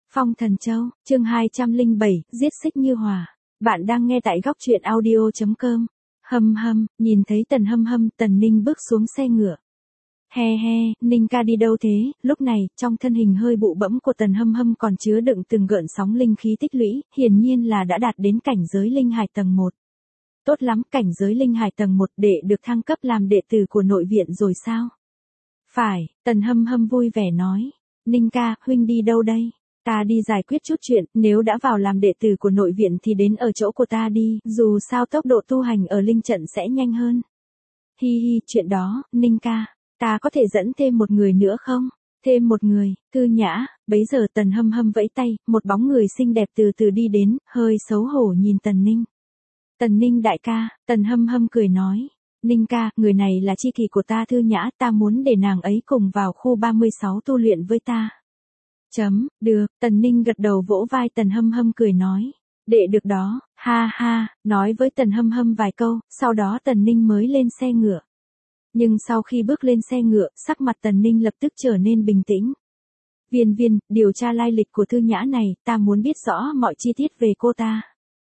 Phong Thần Châu, chương 207, giết Xích Như Hỏa. Bạn đang nghe tại góc truyện audio.com. Nhìn thấy Tần Hâm, Tần Ninh bước xuống xe ngựa. He, Ninh ca đi đâu thế? Lúc này, trong thân hình hơi bụ bẫm của Tần Hâm còn chứa đựng từng gợn sóng linh khí tích lũy, hiển nhiên là đã đạt đến cảnh giới linh hải tầng 1. Tốt lắm, cảnh giới linh hải tầng 1 đệ được thăng cấp làm đệ tử của nội viện rồi sao? Phải, Tần Hâm vui vẻ nói. Ninh ca, huynh đi đâu đây? Ta đi giải quyết chút chuyện, nếu đã vào làm đệ tử của nội viện thì đến ở chỗ của ta đi, dù sao tốc độ tu hành ở linh trận sẽ nhanh hơn. Hi, chuyện đó, Ninh ca, ta có thể dẫn thêm một người nữa không? Thêm một người, Thư Nhã. Bấy giờ Tần Hâm vẫy tay, một bóng người xinh đẹp từ từ đi đến, hơi xấu hổ nhìn Tần Ninh. Tần Ninh đại ca, Tần Hâm cười nói. Ninh ca, người này là tri kỷ của ta Thư Nhã, ta muốn để nàng ấy cùng vào khu 36 tu luyện với ta. Được, Tần Ninh gật đầu vỗ vai Tần Hâm cười nói. Đệ được đó, ha, nói với Tần Hâm vài câu, sau đó Tần Ninh mới lên xe ngựa. Nhưng sau khi bước lên xe ngựa, sắc mặt Tần Ninh lập tức trở nên bình tĩnh. Viên, điều tra lai lịch của Thư Nhã này, ta muốn biết rõ mọi chi tiết về cô ta.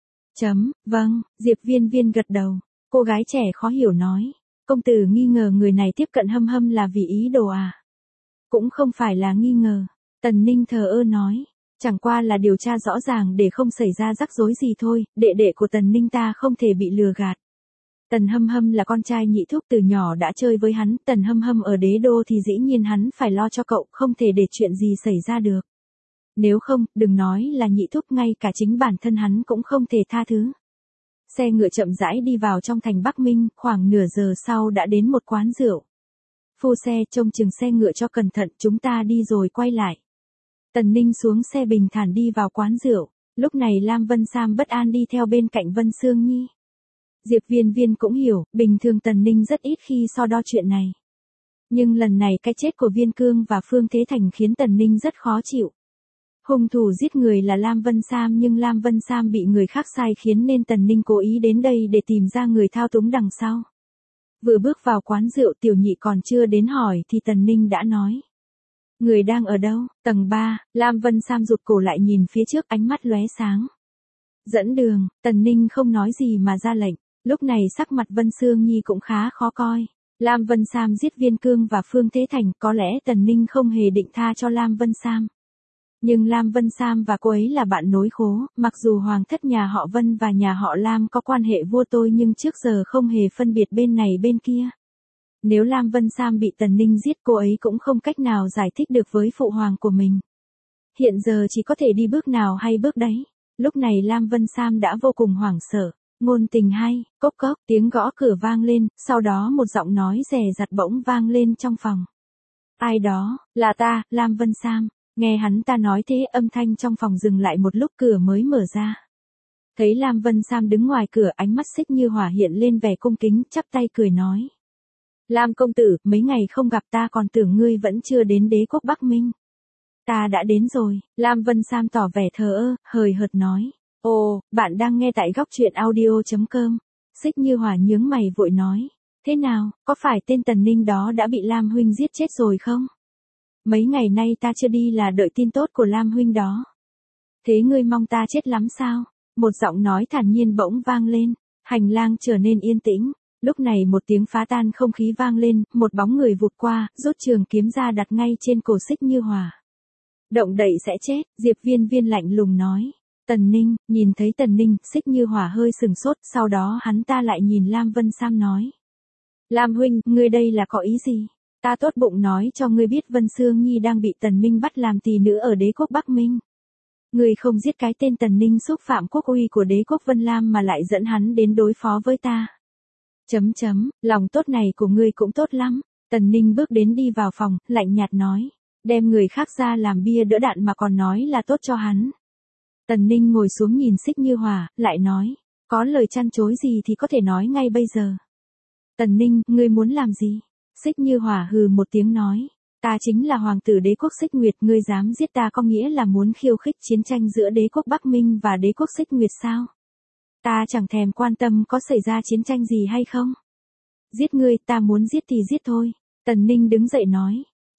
Vâng, Diệp Viên gật đầu. Cô gái trẻ khó hiểu nói. Công tử nghi ngờ người này tiếp cận Hâm là vì ý đồ à? Cũng không phải là nghi ngờ. Tần Ninh thờ ơ nói. Chẳng qua là điều tra rõ ràng để không xảy ra rắc rối gì thôi, đệ của Tần Ninh ta không thể bị lừa gạt. Tần Hâm là con trai nhị thúc từ nhỏ đã chơi với hắn, Tần Hâm ở đế đô thì dĩ nhiên hắn phải lo cho cậu, không thể để chuyện gì xảy ra được. Nếu không, đừng nói là nhị thúc, ngay cả chính bản thân hắn cũng không thể tha thứ. Xe ngựa chậm rãi đi vào trong thành Bắc Minh, khoảng nửa giờ sau đã đến một quán rượu. Phu xe trông chừng xe ngựa cho cẩn thận, chúng ta đi rồi quay lại. Tần Ninh xuống xe bình thản đi vào quán rượu, lúc này Lam Vân Sam bất an đi theo bên cạnh Vân Sương Nhi. Diệp Viên cũng hiểu, bình thường Tần Ninh rất ít khi so đo chuyện này. Nhưng lần này cái chết của Viên Cương và Phương Thế Thành khiến Tần Ninh rất khó chịu. Hung thủ giết người là Lam Vân Sam nhưng Lam Vân Sam bị người khác sai khiến nên Tần Ninh cố ý đến đây để tìm ra người thao túng đằng sau. Vừa bước vào quán rượu Tiểu Nhị còn chưa đến hỏi thì Tần Ninh đã nói. Người đang ở đâu? Tầng 3, Lam Vân Sam rụt cổ lại nhìn phía trước, ánh mắt lóe sáng. Dẫn đường, Tần Ninh không nói gì mà ra lệnh. Lúc này sắc mặt Vân Sương Nhi cũng khá khó coi. Lam Vân Sam giết Viên Cương và Phương Thế Thành, có lẽ Tần Ninh không hề định tha cho Lam Vân Sam. Nhưng Lam Vân Sam và cô ấy là bạn nối khố, mặc dù hoàng thất nhà họ Vân và nhà họ Lam có quan hệ vua tôi nhưng trước giờ không hề phân biệt bên này bên kia. Nếu Lam Vân Sam bị Tần Ninh giết cô ấy cũng không cách nào giải thích được với phụ hoàng của mình. Hiện giờ chỉ có thể đi bước nào hay bước đấy. Lúc này Lam Vân Sam đã vô cùng hoảng sợ. Ngôn tình hay, cốc, tiếng gõ cửa vang lên, sau đó một giọng nói dè dặt bỗng vang lên trong phòng. Ai đó, là ta, Lam Vân Sam. Nghe hắn ta nói thế, âm thanh trong phòng dừng lại một lúc, cửa mới mở ra. Thấy Lam Vân Sam đứng ngoài cửa, ánh mắt Xích Như Hỏa hiện lên vẻ cung kính, chắp tay cười nói. Lam công tử, mấy ngày không gặp ta còn tưởng ngươi vẫn chưa đến đế quốc Bắc Minh. Ta đã đến rồi, Lam Vân Sam tỏ vẻ thờ ơ, hời hợt nói. Ồ, bạn đang nghe tại góc truyện audio.com. Xích Như Hỏa nhướng mày vội nói. Thế nào, có phải tên Tần Ninh đó đã bị Lam huynh giết chết rồi không? Mấy ngày nay ta chưa đi là đợi tin tốt của Lam huynh đó. Thế ngươi mong ta chết lắm sao? Một giọng nói thản nhiên bỗng vang lên. Hành lang trở nên yên tĩnh. Lúc này một tiếng phá tan không khí vang lên, một bóng người vụt qua, rút trường kiếm ra đặt ngay trên cổ Xích Như Hỏa. Động đậy sẽ chết, Diệp Viên lạnh lùng nói. Tần Ninh, nhìn thấy Tần Ninh, Xích Như Hỏa hơi sừng sốt, sau đó hắn ta lại nhìn Lam Vân Sam nói. Lam huynh, ngươi đây là có ý gì? Ta tốt bụng nói cho ngươi biết Vân Sương Nhi đang bị Tần Minh bắt làm tỳ nữ ở đế quốc Bắc Minh. Ngươi không giết cái tên Tần Ninh xúc phạm quốc uy của đế quốc Vân Lam mà lại dẫn hắn đến đối phó với ta. Lòng tốt này của ngươi cũng tốt lắm. Tần Ninh bước đến đi vào phòng, lạnh nhạt nói. Đem người khác ra làm bia đỡ đạn mà còn nói là tốt cho hắn. Tần Ninh ngồi xuống nhìn Xích Như Hỏa, lại nói. Có lời chăn chối gì thì có thể nói ngay bây giờ. Tần Ninh, ngươi muốn làm gì? Xích Như Hỏa hừ một tiếng nói. Ta chính là hoàng tử đế quốc Xích Nguyệt, ngươi dám giết ta có nghĩa là muốn khiêu khích chiến tranh giữa đế quốc Bắc Minh và đế quốc Xích Nguyệt sao? Ta chẳng thèm quan tâm có xảy ra chiến tranh gì hay không. Giết ngươi, ta muốn giết thì giết thôi. Tần Ninh đứng dậy nói.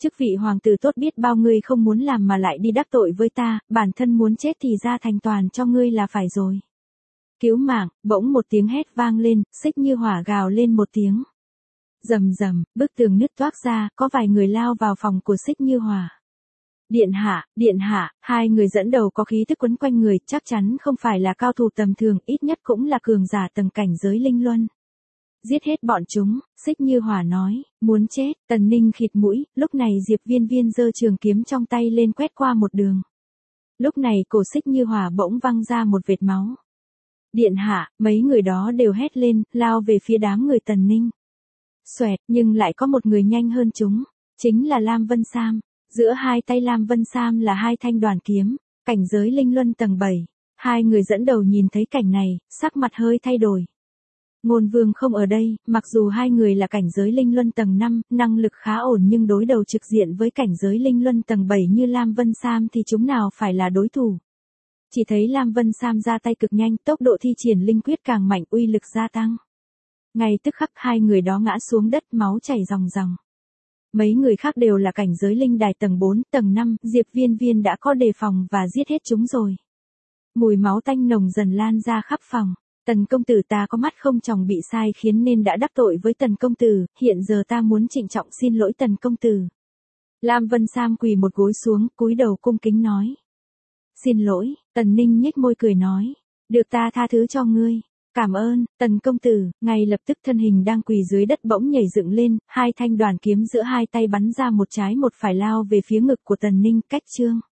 Chức vị hoàng tử tốt biết bao ngươi không muốn làm mà lại đi đắc tội với ta, bản thân muốn chết thì ra thành toàn cho ngươi là phải rồi. Cứu mạng, bỗng một tiếng hét vang lên, Xích Như Hỏa gào lên một tiếng. Rầm rầm, bức tường nứt toác ra, có vài người lao vào phòng của Xích Như Hỏa. Điện hạ, hai người dẫn đầu có khí tức quấn quanh người, chắc chắn không phải là cao thủ tầm thường, ít nhất cũng là cường giả tầng cảnh giới linh luân. Giết hết bọn chúng, Xích Như Hỏa nói, muốn chết, Tần Ninh khịt mũi, lúc này Diệp Viên Viên giơ trường kiếm trong tay lên quét qua một đường. Lúc này cổ Xích Như Hỏa bỗng văng ra một vệt máu. Điện hạ, mấy người đó đều hét lên, lao về phía đám người Tần Ninh. Xoẹt, nhưng lại có một người nhanh hơn chúng, chính là Lam Vân Sam. Giữa hai tay Lam Vân Sam là hai thanh đoàn kiếm, cảnh giới linh luân tầng 7. Hai người dẫn đầu nhìn thấy cảnh này, sắc mặt hơi thay đổi. Ngôn Vương không ở đây, mặc dù hai người là cảnh giới linh luân tầng 5, năng lực khá ổn nhưng đối đầu trực diện với cảnh giới linh luân tầng 7 như Lam Vân Sam thì chúng nào phải là đối thủ. Chỉ thấy Lam Vân Sam ra tay cực nhanh, tốc độ thi triển linh quyết càng mạnh, uy lực gia tăng. Ngay tức khắc hai người đó ngã xuống đất, máu chảy ròng ròng. Mấy người khác đều là cảnh giới linh đài tầng 4, tầng 5, Diệp Viên Viên đã có đề phòng và giết hết chúng rồi. Mùi máu tanh nồng dần lan ra khắp phòng. Tần công tử, ta có mắt không tròng bị sai khiến nên đã đắc tội với Tần công tử, hiện giờ ta muốn trịnh trọng xin lỗi Tần công tử. Lam Vân Sam quỳ một gối xuống, cúi đầu cung kính nói. Xin lỗi, Tần Ninh nhếch môi cười nói. Được ta tha thứ cho ngươi. Cảm ơn, Tần công tử. Ngay lập tức thân hình đang quỳ dưới đất bỗng nhảy dựng lên, hai thanh đoàn kiếm giữa hai tay bắn ra một trái một phải lao về phía ngực của Tần Ninh, cách chương.